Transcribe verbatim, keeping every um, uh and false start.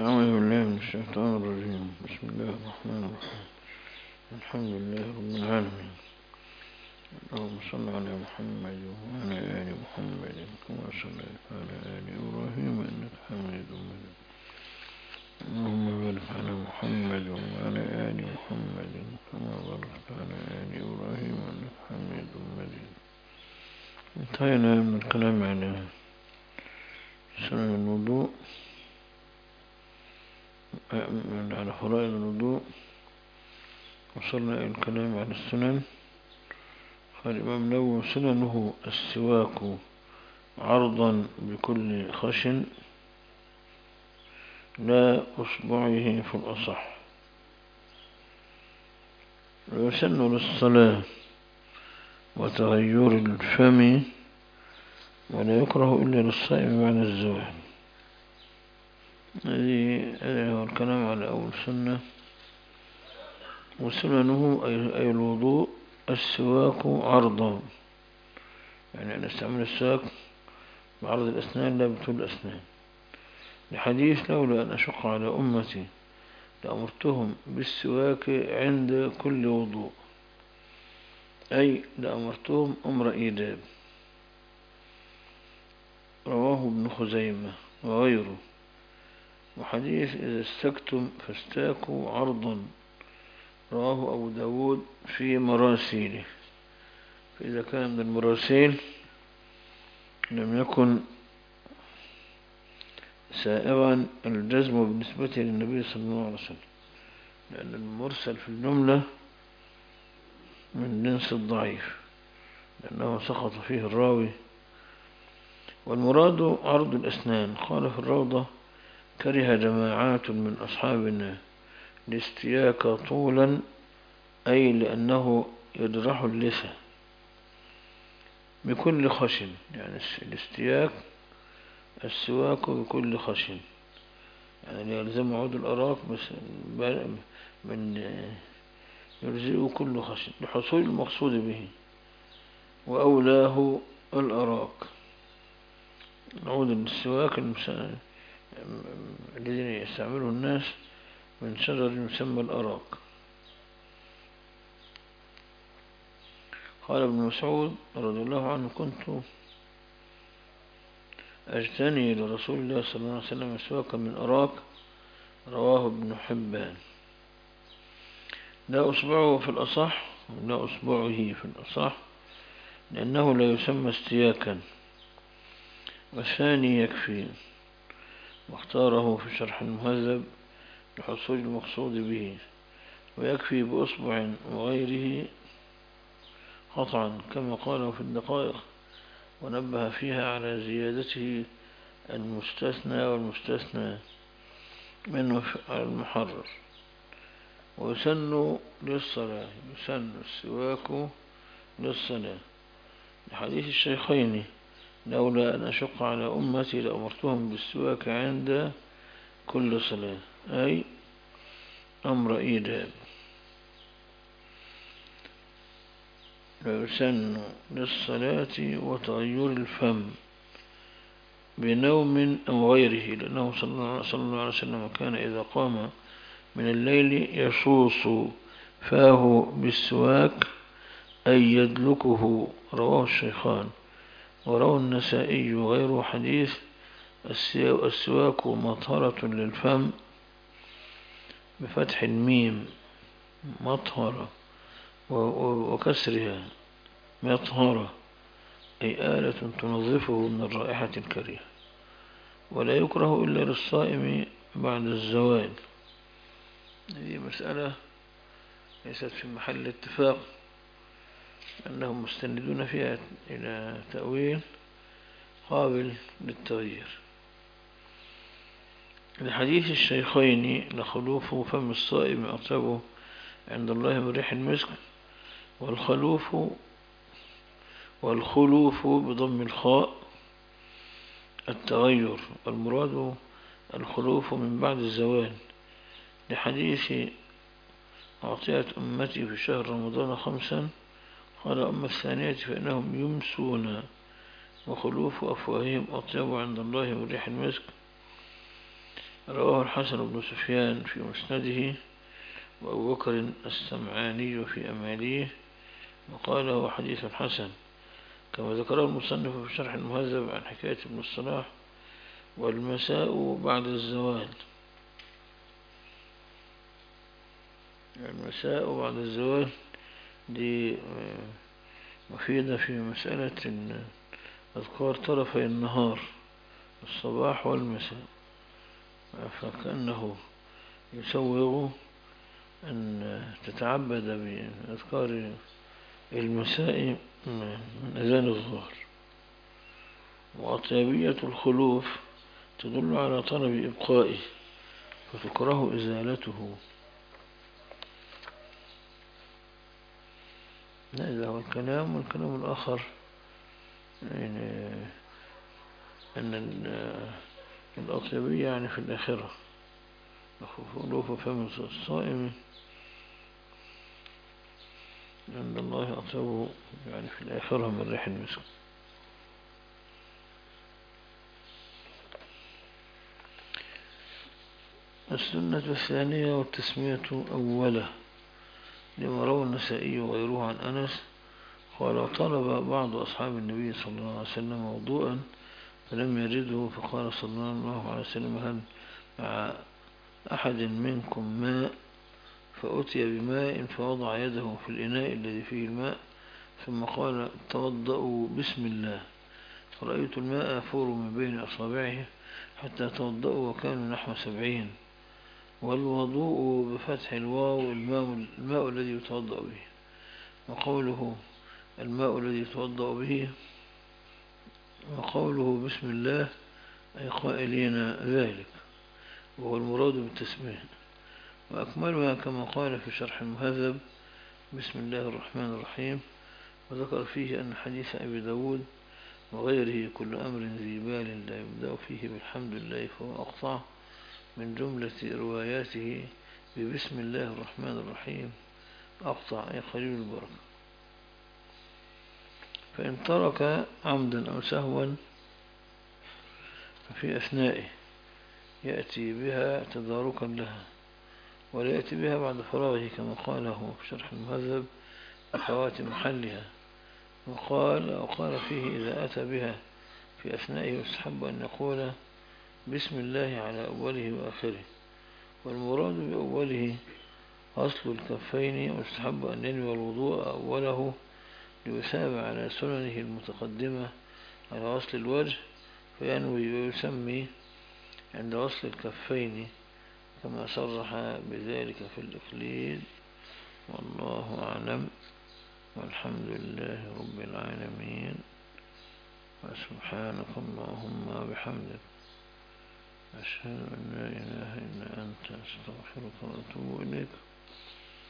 أعوذ بالله من الشيطان الرجيم. بسم الله الرحمن الرحيم. الحمد لله رب العالمين. اللهم صل على محمد وعلى آل محمد كما صليت على آل إبراهيم إنك حميد مجيد. اللهم بارك على محمد وعلى آل محمد كما باركت على آل إبراهيم إنك حميد مجيد. انتهينا من الكلام على سنن الوضوء، على فرائض الوضوء، وصلنا إلى الكلام على السنن. قال الإمام النووي: سننه السواك عرضا بكل خشن لا أصبعه في الأصح، ويسن للصلاة وتغير الفم، ولا يكره إلا للصائم بعد الزوال. هذا هو الكلام على أول سنة. وسننه أي الوضوء السواك عرضا، يعني أن استعمل السواك بعرض الأسنان لا بطول الأسنان، لحديث: لولا أن أشق على أمتي لأمرتهم بالسواك عند كل وضوء، أي لأمرتهم أمر إيجاب. رواه ابن خزيمة وغيره. وحديث: إذا استكتم فاستاكوا عرضا، رواه أبو داود في مراسيله. فإذا كان من المراسيل لم يكن سائغا الجزم بالنسبة للنبي صلى الله عليه وسلم، لأن المرسل في الجملة من جنس الضعيف، لأنه سقط فيه الراوي. والمراد عرض الأسنان. قال في الروضة: كره جماعات من أصحابنا الاستياك طولا، أي لأنه يجرح اللثة بكل خشن، يعني الاستياك السواك بكل خشن، يعني يلزم عود الأراك من يرزئه كل خشن لحصول المقصود به، وأولاه الأراك. عود السواك الذي يستعمله الناس من شجر يسمى الأراك. قال ابن مسعود رضي الله عنه: كنت أجتني لرسول الله صلى الله عليه وسلم سواكا من أراك. رواه ابن حبان. لا أصبعه في الأصح، لا أصبعه في الأصح، لأنه لا يسمى استياكا. والثاني يكفي، واختاره في شرح المهذب لحصول المقصود به. ويكفي بأصبع وغيره قطعا، كما قاله في الدقائق، ونبه فيها على زيادته المستثنى والمستثنى منه على المحرر. ويسن للصلاة، يسن السواك للصلاة، لحديث الشيخين: لولا أن أشق على أمتي لأمرتهم بالسواك عند كل صلاة، أي أمر إيجاب. ويسن للصلاة وتغير الفم بنوم أو غيره، لأنه صلى الله عليه وسلم كان إذا قام من الليل يشوص فاه بالسواك، أي يدلكه. رواه الشيخان. وروى النسائي وغيره حديث: السواك مطهرة للفم بفتح الميم مطهرة وكسرها مطهرة، أي آلة تنظفه من الرائحة الكريهة. ولا يكره إلا للصائم بعد الزوال. هذه مسألة ليست في محل اتفاق، أنهم مستندون فيها إلى تأويل قابل للتغيير. لحديث الشيخين: لخلوف فم الصائم أطيب عند الله من ريح المسك. والخلوف والخلوف بضم الخاء التغير، والمراد الخلوف من بعد الزوال، لحديث: أعطيت أمتي في شهر رمضان خمسا. قال: أما الثانية فإنهم يمسون، وخلوف أفواههم أطيب عند الله من ريح المسك. رواه الحسن بن سفيان في مسنده، وأبو بكر السمعاني في أماليه، وقال هو حديث حسن، كما ذكره المصنف في شرح المهذب عن حكاية ابن الصلاح. والمساء بعد الزوال، المساء بعد الزوال دي مفيدة في مسألة أذكار طرفي النهار، الصباح والمساء، فكأنه يسوغ أن تتعبد بأذكار المساء من أذان الظهر. وأطيبية الخلوف تدل على طلب إبقائه، فتكره إزالته. هذا هو الكلام. والكلام الآخر يعني أن الأطيبية يعني في الآخرة، خلوف فم الصائم عند الله أطيبه يعني في الآخرة من ريح المسك. السنة الثانية والتسمية أوله، لما روى النسائي وغيره عن أنس قال طلب بعض أصحاب النبي صلى الله عليه وسلم وضوءا فلم يجده، فقال صلى الله عليه وسلم هل مع أحد منكم ماء؟ فأتي بماء فوضع يده في الإناء الذي فيه الماء، ثم قال توضأوا بسم الله، فرأيت الماء يفور من بين أصابعه حتى توضأوا وكانوا نحو سبعين. والوضوء بفتح الواو الماء, الماء الذي يتوضأ به، وقوله الماء الذي يتوضأ به، وقوله بسم الله أي قائلين ذلك، وهو المراد بالتسمية. وأكملها كما قال في شرح المهذب بسم الله الرحمن الرحيم، وذكر فيه أن حديث أبي داود وغيره كل أمر ذي بال لا يبدأ فيه بالحمد لله فهو أقطع، من جملة رواياته ببسم الله الرحمن الرحيم أقطع أي قليل البركة. فإن ترك عمدا أو سهوا ففي أثنائه يأتي بها تداركا لها، ولا يأتي بها بعد فراغه كما قاله في شرح المهذب بفوات محلها. وقال وقال فيه إذا أتى بها في أثنائه يستحب أن يقول بسم الله على أوله وآخره، والمراد بأوله أصل الكفين، ويستحب أن ينوي الوضوء أوله ليثاب على سننه المتقدمة على أصل الوجه، فينوي ويسمي عند أصل الكفين كما صرح بذلك في الإقليد. والله أعلم، والحمد لله رب العالمين، وسبحانك اللهم وبحمدك أشهد أن لا إله إلا أنت أستغفرك وأتوب إليك.